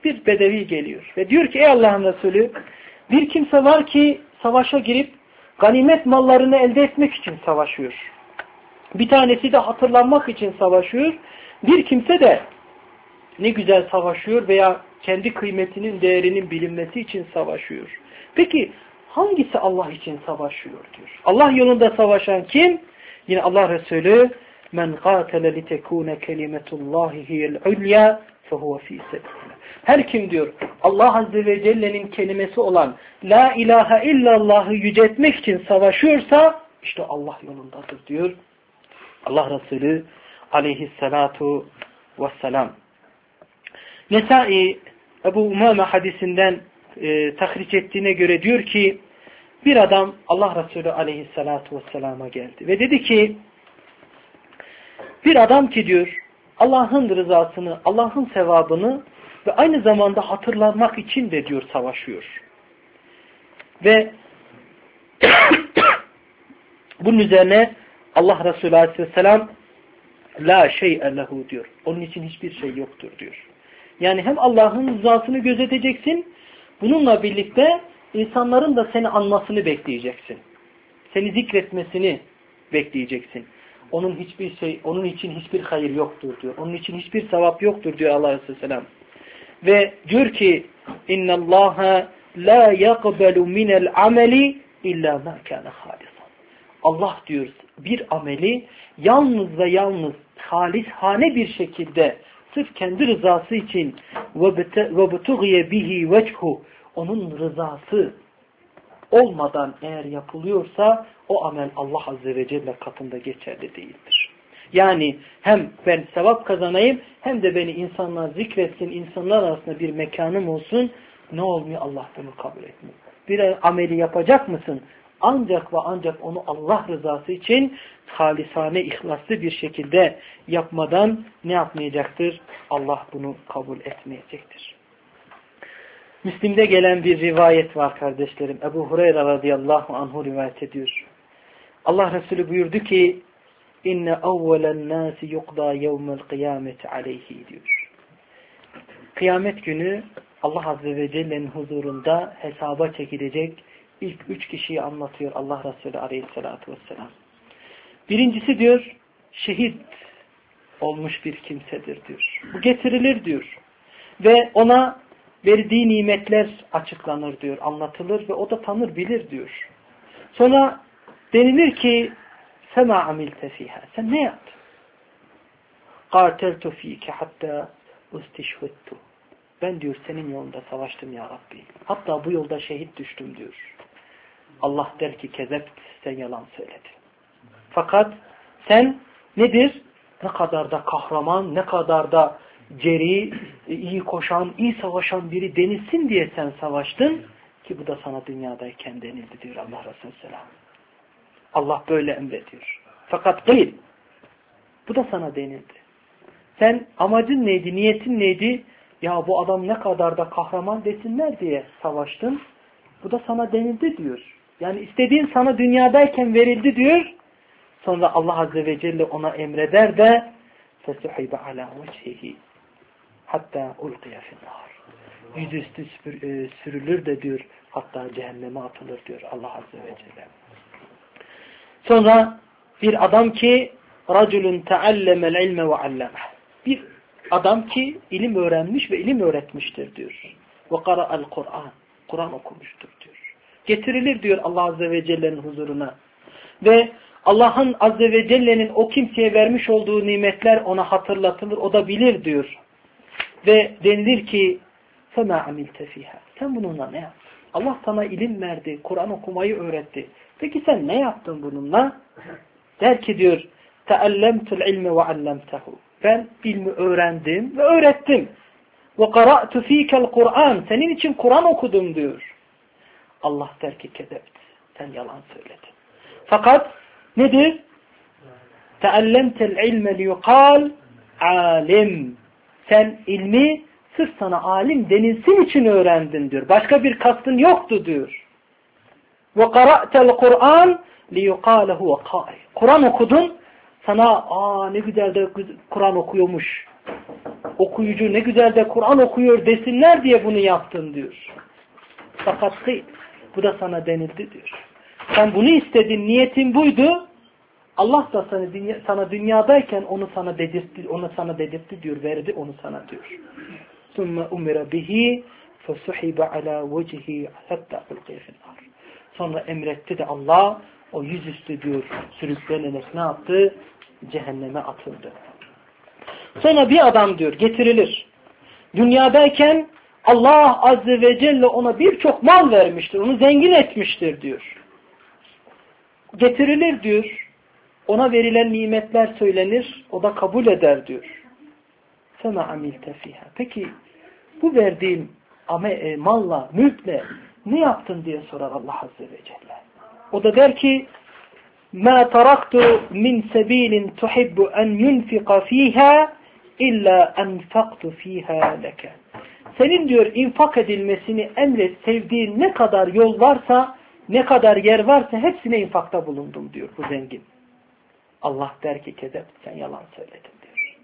bir bedevi geliyor ve diyor ki ey Allah'ın Resulü, bir kimse var ki savaşa girip ganimet mallarını elde etmek için savaşıyor. Bir tanesi de hatırlanmak için savaşıyor. Bir kimse de ne güzel savaşıyor veya kendi kıymetinin, değerinin bilinmesi için savaşıyor. Peki hangisi Allah için savaşıyor diyor. Allah yolunda savaşan kim? Yine Allah Resulü men qatele li tekune kelimetullahi hiyel ulya fehuve fi sebilillah. Her kim diyor Allah Azze ve Celle'nin kelimesi olan la ilahe illallah'ı yüceltmek için savaşıyorsa işte Allah yolundadır diyor Allah Resulü aleyhissalatu vesselam. Nesai Ebu Umame hadisinden e, tahriç ettiğine göre diyor ki bir adam Allah Resulü aleyhissalatu vesselama geldi ve dedi ki bir adam ki diyor Allah'ın rızasını, Allah'ın sevabını ve aynı zamanda hatırlanmak için de diyor savaşıyor. Ve bunun üzerine Allah Resulü aleyhisselam la şey'e lehu diyor. Onun için hiçbir şey yoktur diyor. Yani hem Allah'ın rızasını gözeteceksin, bununla birlikte insanların da seni anmasını bekleyeceksin. Seni zikretmesini bekleyeceksin. Onun hiçbir şey, onun için hiçbir hayır yoktur diyor. Onun için hiçbir sevap yoktur diyor Allah Aleyhisselam. Ve diyor ki innallaha la yaqbalu minel ameli illa ma kana halisan. Allah diyor bir ameli yalnız ve yalnız halishane bir şekilde sırf kendi rızası için ve butughiye bihi vechu onun rızası olmadan eğer yapılıyorsa o amel Allah Azze ve Celle katında geçerli değildir. Yani hem ben sevap kazanayım hem de beni insanlar zikretsin, insanlar arasında bir mekanım olsun, ne olmuyor? Allah bunu kabul etmiyor. Bir ameli yapacak mısın? Ancak ve ancak onu Allah rızası için halisane, ihlaslı bir şekilde yapmadan ne yapmayacaktır? Allah bunu kabul etmeyecektir. Müslim'de gelen bir rivayet var kardeşlerim. Ebu Hureyre radıyallahu anhu rivayet ediyor. Allah Resulü buyurdu ki inne evvelen nâsi yukda yevmel kıyameti aleyhi diyor. Kıyamet günü Allah Azze ve Celle'nin huzurunda hesaba çekilecek ilk üç kişiyi anlatıyor Allah Resulü aleyhissalatu vesselam. Birincisi diyor şehit olmuş bir kimsedir diyor. Bu getirilir diyor. Ve ona verdiği nimetler açıklanır diyor, anlatılır ve o da tanır bilir diyor. Sonra denilir ki فَمَا عَمِلْتَ فِيهَا sen ne yaptın? قَاتَلْتُ ف۪يكَ حَتَّى اُسْتِشْهُدْتُ ben diyor senin yolunda savaştım ya Rabbi. Hatta bu yolda şehit düştüm diyor. Allah der ki kezep sen yalan söyledin. Fakat sen nedir? Ne kadar da kahraman, ne kadar da ceri, iyi koşan, iyi savaşan biri denilsin diye sen savaştın ki bu da sana dünyadayken denildi diyor Allah Resulü Selam. Allah böyle emrediyor. Fakat değil. Bu da sana denildi. Sen amacın neydi, niyetin neydi? Ya bu adam ne kadar da kahraman desinler diye savaştın. Bu da sana denildi diyor. Yani istediğin sana dünyadayken verildi diyor. Sonra Allah Azze ve Celle ona emreder de فَسُحِبَ عَلَى وَجْهِهِ hatta ulqiya finnâr. Yüzüstü sürülür de diyor hatta cehenneme atılır diyor Allah Azze ve Celle. Sonra bir adam ki raculun teallemel ilme ve allemeh. Bir adam ki ilim öğrenmiş ve ilim öğretmiştir diyor. Ve qara'al Kur'an. Kur'an okumuştur diyor. Getirilir diyor Allah Azze ve Celle'nin huzuruna. Ve Allah'ın Azze ve Celle'nin o kimseye vermiş olduğu nimetler ona hatırlatılır. O da bilir diyor. Ve denilir ki فَمَا عَمِلْتَ فِيهَا sen bununla ne yaptın? Allah sana ilim verdi, Kur'an okumayı öğretti. Peki sen ne yaptın bununla? Der ki diyor تَأَلَّمْتُ الْعِلْمَ وَعَلَّمْتَهُ ben ilmi öğrendim ve öğrettim. وَقَرَأْتُ ف۪يكَ الْقُرْآنِ senin için Kur'an okudum diyor. Allah der ki kedebt sen yalan söyledin. Fakat nedir? تَأَلَّمْتَ الْعِلْمَ لِيُقَالْ alim sen ilmi sırf sana alim denilsin için öğrendin diyor. Başka bir kastın yoktu diyor. وَقَرَأْتَ الْقُرْآنِ لِيُقَالَ هُوَ قَائِلٍ Kur'an okudun sana aa ne güzel de Kur'an okuyormuş okuyucu, ne güzel de Kur'an okuyor desinler diye bunu yaptın diyor. Fakat değil. Bu da sana denildi diyor. Sen bunu istedin, niyetin buydu. Allah da sana, dünya, sana dünyadayken onu sana dedirtti, onu sana dedirtti diyor, verdi onu sana diyor. ثُمَّ اُمِرَ بِهِ فَسُحِبَ عَلَى وَجِهِ حَتَّى اُلْقِيَ فِي النَّارِ. Sonra emretti de Allah o yüzüstü diyor sürüklenerek ne yaptı? Cehenneme atıldı. Sonra bir adam diyor getirilir. Dünyadayken Allah Azze ve Celle ona birçok mal vermiştir. Onu zengin etmiştir diyor. Getirilir diyor. Ona verilen nimetler söylenir. O da kabul eder diyor. فَمَا عَمِلْتَ فِيهَا. Peki bu verdiğin malla, mülkle ne yaptın diye sorar Allah Azze ve Celle. O da der ki مَا تَرَقْتُ مِنْ سَب۪يلٍ تُحِبُّ أَنْ يُنْفِقَ ف۪يهَا اِلَّا اَنْفَقْتُ ف۪يهَا لَكَ. Senin diyor infak edilmesini emret, sevdiğin ne kadar yol varsa, ne kadar yer varsa hepsine infakta bulundum diyor bu zengin. Allah der ki kezep, sen yalan söyledin diyor.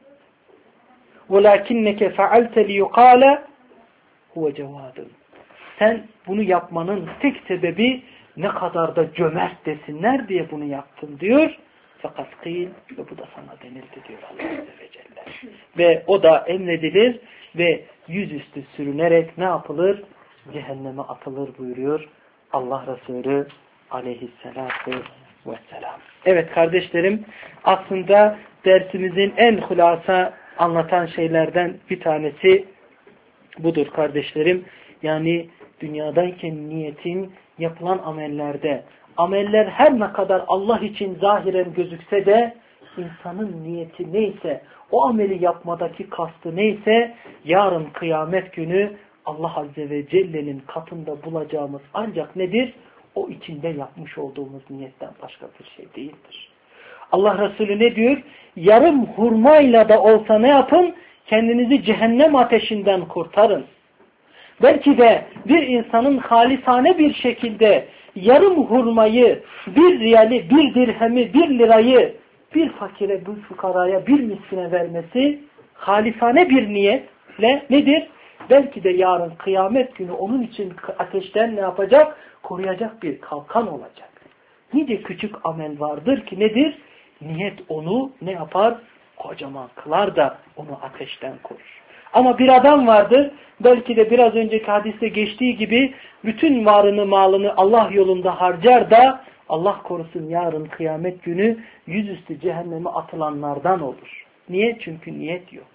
وَلَاكِنَّكَ فَعَلْتَ لِيُقَالَ هُوَ جَوَادٌ. Sen bunu yapmanın tek sebebi ne kadar da cömert desinler diye bunu yaptın diyor. Fakat kıyıl ve bu da sana denildi diyor Allah Azze ve Celle. Ve o da emredilir ve yüzüstü sürünerek ne yapılır? Cehenneme atılır buyuruyor Allah Resulü aleyhissalatu vesselam. Evet kardeşlerim, aslında dersimizin en hulasa anlatan şeylerden bir tanesi budur kardeşlerim. Yani dünyadayken niyetin yapılan amellerde, ameller her ne kadar Allah için zahiren gözükse de insanın niyeti neyse, o ameli yapmadaki kastı neyse, yarın kıyamet günü Allah Azze ve Celle'nin katında bulacağımız ancak nedir? O içinde yapmış olduğumuz niyetten başka bir şey değildir. Allah Resulü ne diyor? Yarım hurmayla da olsa ne yapın? Kendinizi cehennem ateşinden kurtarın. Belki de bir insanın halisane bir şekilde yarım hurmayı, bir riyali, bir dirhemi, bir lirayı bir fakire, bir fukaraya, bir miskine vermesi halisane bir niyetle nedir? Belki de yarın kıyamet günü onun için ateşten ne yapacak? Koruyacak bir kalkan olacak. Nice küçük amel vardır ki nedir? Niyet onu ne yapar? Kocaman kılar da onu ateşten korur. Ama bir adam vardır, belki de biraz önceki hadiste geçtiği gibi bütün varını malını Allah yolunda harcar da Allah korusun yarın kıyamet günü yüzüstü cehenneme atılanlardan olur. Niye? Çünkü niyet yok.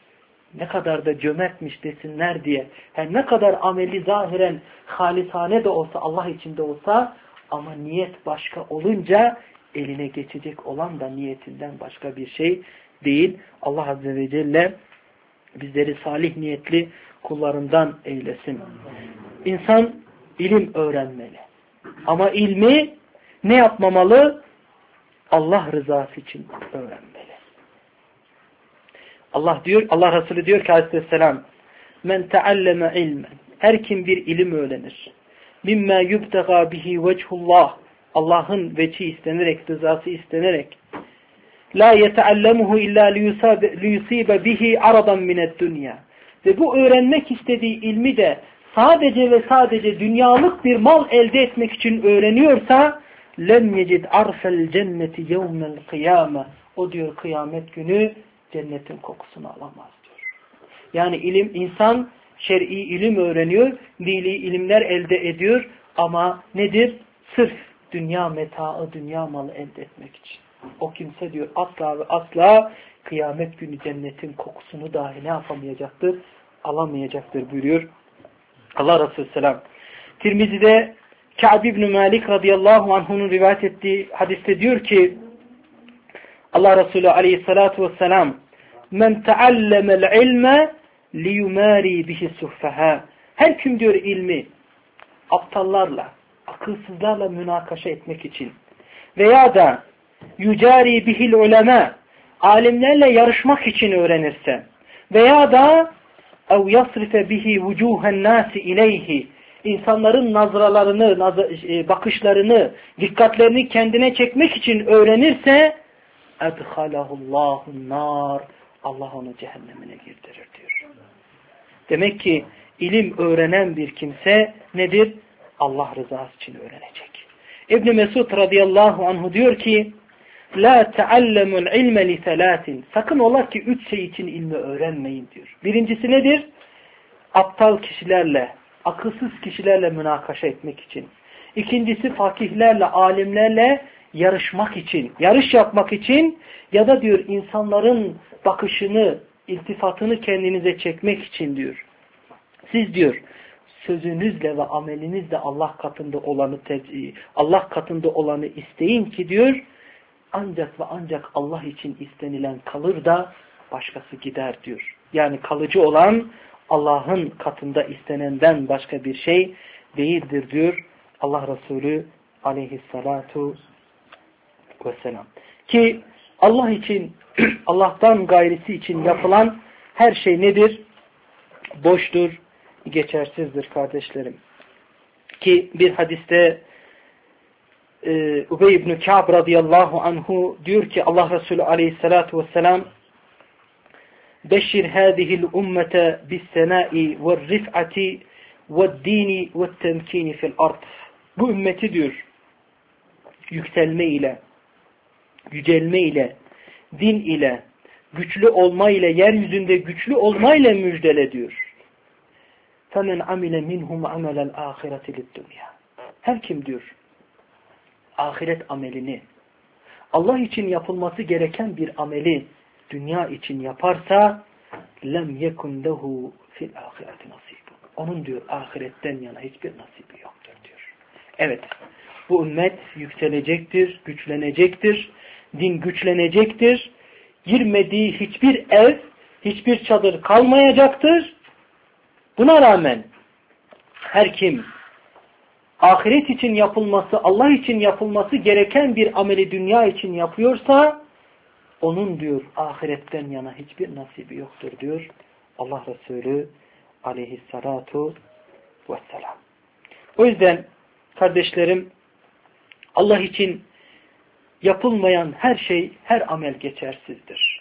Ne kadar da cömertmiş desinler diye. Her ne kadar ameli zahiren halisane de olsa, Allah içinde olsa ama niyet başka olunca eline geçecek olan da niyetinden başka bir şey değil. Allah Azze ve Celle bizleri salih niyetli kullarından eylesin. İnsan ilim öğrenmeli. Ama ilmi ne yapmamalı? Allah rızası için öğrenmeli. Allah diyor, Allah Resulü diyor ki aleyhisselam men tealleme ilmen, her kim bir ilim öğrenir mimma yubtega bihi vechullah, Allah'ın veçi istenerek, rızası istenerek la yeteallemuhu illa liyusibe bihi aradan mined dünya, ve bu öğrenmek istediği ilmi de sadece ve sadece dünyalık bir mal elde etmek için öğreniyorsa lem yecid arsel cenneti yevmel kıyame, o diyor kıyamet günü cennetin kokusunu alamaz diyor. Yani ilim, insan şer'i ilim öğreniyor, dini ilimler elde ediyor ama nedir? Sırf dünya metaı, dünya malı elde etmek için. O kimse diyor asla ve asla kıyamet günü cennetin kokusunu dahi ne yapamayacaktır? Alamayacaktır buyuruyor Allah Resulü selam. Tirmizi'de Ka'b ibn Malik radıyallahu anh'un rivayet ettiği hadiste diyor ki Allah Resulü aleyhissalatu vesselam men teallemel ilme liyumari bihi suhfaha, her kim diyor ilmi aptallarla, akılsızlarla münakaşa etmek için veya da yücari bihil ulema, alimlerle yarışmak için öğrenirse veya da ev yasrife bihi vucuhen nasi ileyhi, insanların nazralarını, bakışlarını, dikkatlerini kendine çekmek için öğrenirse edhalahullahun nar, Allah onu cehennemine girdirir diyor. Demek ki ilim öğrenen bir kimse nedir? Allah rızası için öğrenecek. İbn Mesud radıyallahu anhu diyor ki La teallemul ilme li selatin. Sakın ola ki üç şey için ilmi öğrenmeyin diyor. Birincisi nedir? Aptal kişilerle, akılsız kişilerle münakaşa etmek için. İkincisi fakihlerle, alimlerle yarışmak için, yarış yapmak için ya da diyor insanların bakışını, iltifatını kendinize çekmek için diyor. Siz diyor sözünüzle ve amelinizle Allah katında olanı Allah katında olanı isteyin ki diyor ancak ve ancak Allah için istenilen kalır da başkası gider diyor. Yani kalıcı olan Allah'ın katında istenenden başka bir şey değildir diyor Allah Resulü aleyhissalatu vesselam. Ki Allah için, Allah'tan gayrisi için yapılan her şey nedir? Boştur, geçersizdir kardeşlerim. Ki bir hadiste e, Ubey ibn Ka'b radıyallahu anhu diyor ki Allah Resulü aleyhissalatu vesselam Beşir hâzihil ummete bis-senâi ve'r-rif'ati ve'd-dîni ve't-temkîni fil-ard. Bu ümmeti diyor yükselme ile, yücelme ile, din ile, güçlü olma ile, yeryüzünde güçlü olma ile müjdele diyor. فَمَنْ عَمِلَ مِنْهُمْ عَمَلَ الْآخِرَةِ لِلدُّنْيَا. Her kim diyor ahiret amelini, Allah için yapılması gereken bir ameli dünya için yaparsa lem yekun lehu fil ahireti nasibun. Onun diyor ahiretten yana hiçbir nasibi yoktur diyor. Evet. Bu ümmet yükselecektir, güçlenecektir. Din güçlenecektir. Girmediği hiçbir ev, hiçbir çadır kalmayacaktır. Buna rağmen her kim ahiret için yapılması, Allah için yapılması gereken bir ameli dünya için yapıyorsa onun diyor ahiretten yana hiçbir nasibi yoktur diyor Allah Resulü aleyhissalatu vesselam. O yüzden kardeşlerim Allah için yapılmayan her şey, her amel geçersizdir.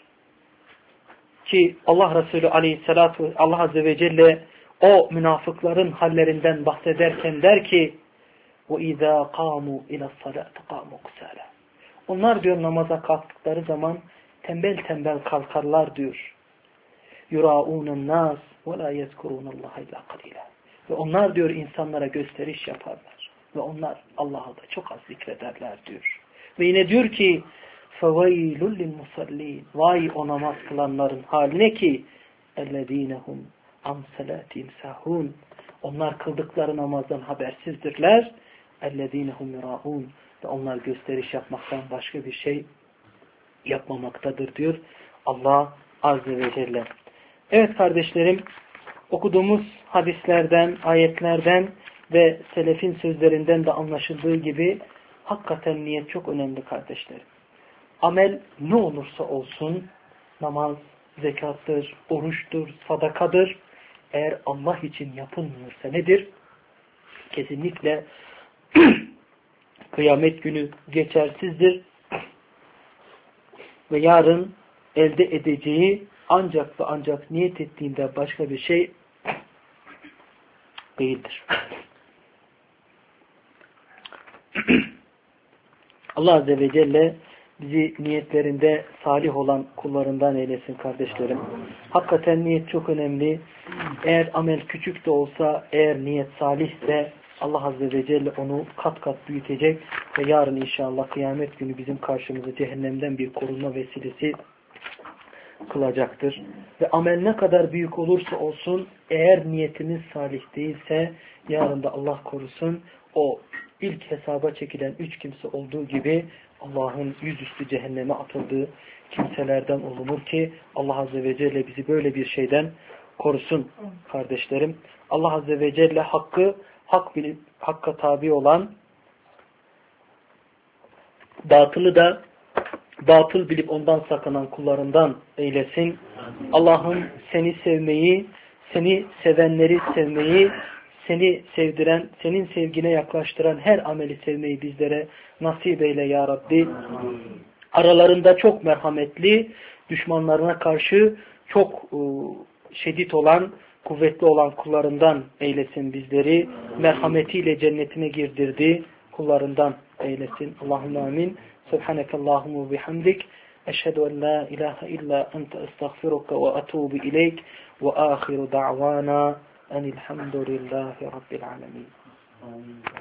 Ki Allah Resulü aleyhissalatu Allah Azze ve Celle o münafıkların hallerinden bahsederken der ki وَاِذَا قَامُوا اِلَى الصَّلَاةِ قَامُوا قُسَالًا. Onlar diyor namaza kalktıkları zaman tembel tembel kalkarlar diyor. يُرَاءُونَ النَّاسِ وَلَا يَذْكُرُونَ اللّٰهَ اِلَّا قَلِيلًا. Ve onlar diyor insanlara gösteriş yaparlar. Ve onlar Allah'ı da çok az zikrederler diyor. Ve yine diyor ki فَوَيْلُ لِلْمُصَلِّينَ. Vay o namaz kılanların haline ki اَلَّذ۪ينَهُمْ عَنْ سَلَاتِهِمْ سَهُونَ. Onlar kıldıkları namazdan habersizdirler. اَلَّذ۪ينَهُمْ يُرَاءُونَ. Ve onlar gösteriş yapmaktan başka bir şey yapmamaktadır diyor Allah Azze ve Celle. Evet kardeşlerim, okuduğumuz hadislerden, ayetlerden ve selefin sözlerinden de anlaşıldığı gibi hakikaten niyet çok önemli kardeşlerim. Amel ne olursa olsun, namaz, zekattır, oruçtur, sadakadır. Eğer Allah için yapılmıyorsa nedir? Kesinlikle kıyamet günü geçersizdir. Ve yarın elde edeceği ancak ve ancak niyet ettiğinde başka bir şey değildir. Allah Azze ve Celle bizi niyetlerinde salih olan kullarından eylesin kardeşlerim. Hakikaten niyet çok önemli. Eğer amel küçük de olsa, eğer niyet salihse Allah Azze ve Celle onu kat kat büyütecek ve yarın inşallah kıyamet günü bizim karşımıza cehennemden bir korunma vesilesi kılacaktır. Ve amel ne kadar büyük olursa olsun eğer niyetimiz salih değilse yarın da Allah korusun o ilk hesaba çekilen üç kimse olduğu gibi Allah'ın yüzüstü cehenneme atıldığı kimselerden olunur ki Allah Azze ve Celle bizi böyle bir şeyden korusun kardeşlerim. Allah Azze ve Celle hakkı hak bilip hakka tabi olan, batılı da batıl bilip ondan sakınan kullarından eylesin. Allah'ım seni sevmeyi, seni sevenleri sevmeyi, seni sevdiren, senin sevgine yaklaştıran her ameli sevmeyi bizlere nasip eyle ya Rabbi. Aralarında çok merhametli, düşmanlarına karşı çok e, şiddet olan, kuvvetli olan kullarından eylesin bizleri. Merhametiyle cennetine girdirdi. Kullarından eylesin. Allahümme amin. Subhanekallahumma bihamdik. Eşhedü en la ilahe illa ente estağfiruka ve etubu ileyk. Ve ahiru da'vana enilhamdülillahi rabbil alemin.